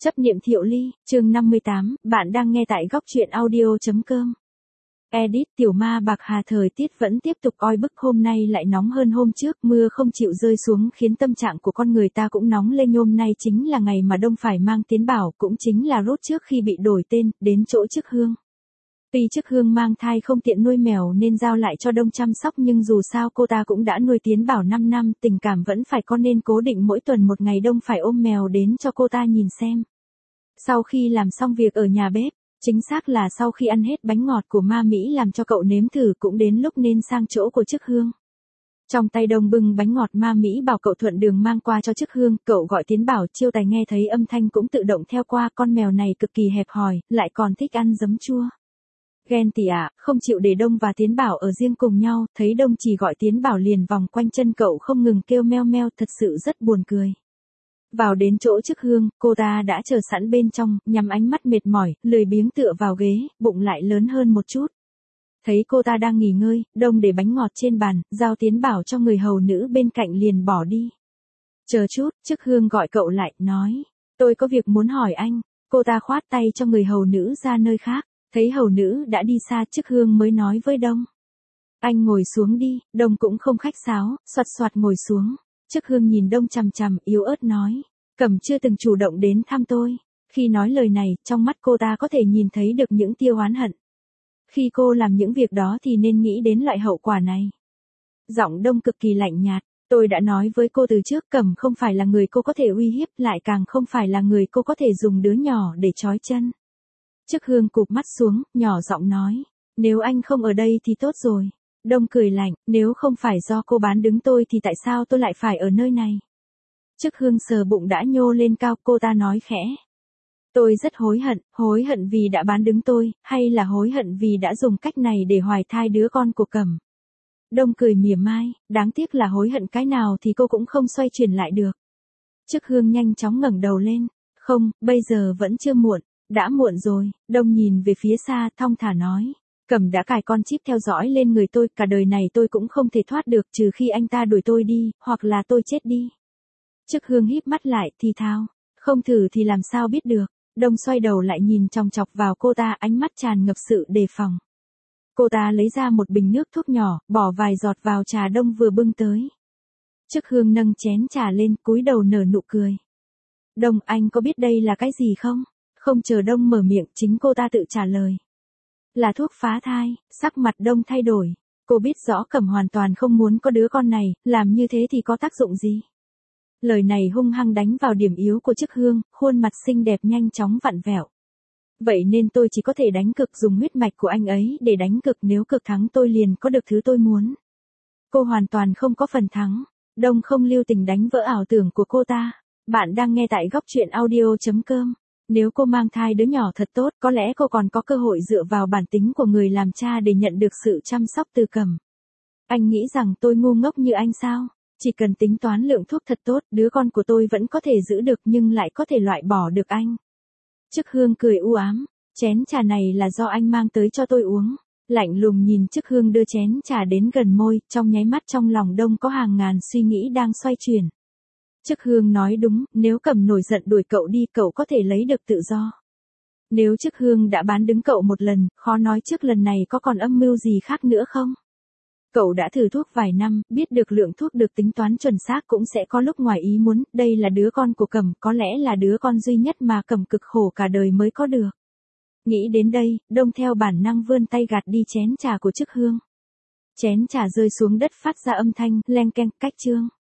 Chấp niệm Thiệu Ly, chương 58, bạn đang nghe tại góc truyện audio.com. Edit Tiểu Ma Bạc Hà. Thời tiết vẫn tiếp tục oi bức, hôm nay lại nóng hơn hôm trước, mưa không chịu rơi xuống khiến tâm trạng của con người ta cũng nóng lên. Hôm nay chính là ngày mà Đông phải mang Tiến Bảo, cũng chính là Rốt trước khi bị đổi tên, đến chỗ Chức Hương. Tuy Chức Hương mang thai không tiện nuôi mèo nên giao lại cho Đông chăm sóc, nhưng dù sao cô ta cũng đã nuôi Tiến Bảo 5 năm, tình cảm vẫn phải có, nên cố định mỗi tuần một ngày Đông phải ôm mèo đến cho cô ta nhìn xem. Sau khi làm xong việc ở nhà bếp, chính xác là sau khi ăn hết bánh ngọt của Ma Mỹ làm cho cậu nếm thử, cũng đến lúc nên sang chỗ của Chức Hương. Trong tay Đông bưng bánh ngọt, Ma Mỹ bảo cậu thuận đường mang qua cho Chức Hương, cậu gọi Tiến Bảo. Chiêu Tài nghe thấy âm thanh cũng tự động theo qua, con mèo này cực kỳ hẹp hòi, lại còn thích ăn giấm chua. Ghen tị ạ, không chịu để Đông và Tiến Bảo ở riêng cùng nhau, thấy Đông chỉ gọi Tiến Bảo liền vòng quanh chân cậu không ngừng kêu meo meo, thật sự rất buồn cười. Vào đến chỗ Chức Hương, cô ta đã chờ sẵn bên trong, nhắm ánh mắt mệt mỏi, lười biếng tựa vào ghế, bụng lại lớn hơn một chút. Thấy cô ta đang nghỉ ngơi, Đông để bánh ngọt trên bàn, giao Tiến Bảo cho người hầu nữ bên cạnh liền bỏ đi. Chờ chút, Chức Hương gọi cậu lại, nói, tôi có việc muốn hỏi anh. Cô ta khoát tay cho người hầu nữ ra nơi khác, thấy hầu nữ đã đi xa, Chức Hương mới nói với Đông. Anh ngồi xuống đi. Đông cũng không khách sáo, xoạt xoạt ngồi xuống. Chức Hương nhìn Đông chằm chằm, yếu ớt nói, Cẩm chưa từng chủ động đến thăm tôi. Khi nói lời này, trong mắt cô ta có thể nhìn thấy được những tia oán hận. Khi cô làm những việc đó thì nên nghĩ đến loại hậu quả này. Giọng Đông cực kỳ lạnh nhạt, tôi đã nói với cô từ trước, Cẩm không phải là người cô có thể uy hiếp, lại càng không phải là người cô có thể dùng đứa nhỏ để trói chân. Chức Hương cụp mắt xuống, nhỏ giọng nói, nếu anh không ở đây thì tốt rồi. Đông cười lạnh, nếu không phải do cô bán đứng tôi thì tại sao tôi lại phải ở nơi này? Chức Hương sờ bụng đã nhô lên cao, cô ta nói khẽ. Tôi rất hối hận vì đã bán đứng tôi, hay là hối hận vì đã dùng cách này để hoài thai đứa con của Cẩm? Đông cười mỉa mai, đáng tiếc là hối hận cái nào thì cô cũng không xoay chuyển lại được. Chức Hương nhanh chóng ngẩng đầu lên, không, bây giờ vẫn chưa muộn, đã muộn rồi. Đông nhìn về phía xa, thong thả nói. Cẩm đã cài con chip theo dõi lên người tôi, cả đời này tôi cũng không thể thoát được, trừ khi anh ta đuổi tôi đi, hoặc là tôi chết đi. Chức Hương híp mắt lại, thì thào, không thử thì làm sao biết được. Đông xoay đầu lại nhìn chòng chọc vào cô ta, ánh mắt tràn ngập sự đề phòng. Cô ta lấy ra một bình nước thuốc nhỏ, bỏ vài giọt vào trà Đông vừa bưng tới. Chức Hương nâng chén trà lên, cúi đầu nở nụ cười. Đông, anh có biết đây là cái gì không? Không chờ Đông mở miệng, chính cô ta tự trả lời. Là thuốc phá thai. Sắc mặt Đông thay đổi. Cô biết rõ Cẩm hoàn toàn không muốn có đứa con này, làm như thế thì có tác dụng gì? Lời này hung hăng đánh vào điểm yếu của Chức Hương, khuôn mặt xinh đẹp nhanh chóng vặn vẹo. Vậy nên tôi chỉ có thể đánh cực, dùng huyết mạch của anh ấy để đánh cực, nếu cực thắng tôi liền có được thứ tôi muốn. Cô hoàn toàn không có phần thắng. Đông không lưu tình đánh vỡ ảo tưởng của cô ta. Bạn đang nghe tại góc truyện audio.com. Nếu cô mang thai đứa nhỏ thật tốt, có lẽ cô còn có cơ hội dựa vào bản tính của người làm cha để nhận được sự chăm sóc từ Cẩm. Anh nghĩ rằng tôi ngu ngốc như anh sao? Chỉ cần tính toán lượng thuốc thật tốt, đứa con của tôi vẫn có thể giữ được, nhưng lại có thể loại bỏ được anh. Chức Hương cười u ám, chén trà này là do anh mang tới cho tôi uống. Lạnh lùng nhìn Chức Hương đưa chén trà đến gần môi, trong nháy mắt trong lòng Đông có hàng ngàn suy nghĩ đang xoay chuyển. Chức Hương nói đúng, nếu Cẩm nổi giận đuổi cậu đi, cậu có thể lấy được tự do. Nếu Chức Hương đã bán đứng cậu một lần, khó nói trước lần này có còn âm mưu gì khác nữa không? Cậu đã thử thuốc vài năm, biết được lượng thuốc được tính toán chuẩn xác cũng sẽ có lúc ngoài ý muốn, đây là đứa con của Cẩm, có lẽ là đứa con duy nhất mà Cẩm cực khổ cả đời mới có được. Nghĩ đến đây, Đông theo bản năng vươn tay gạt đi chén trà của Chức Hương. Chén trà rơi xuống đất phát ra âm thanh leng keng, cách chương.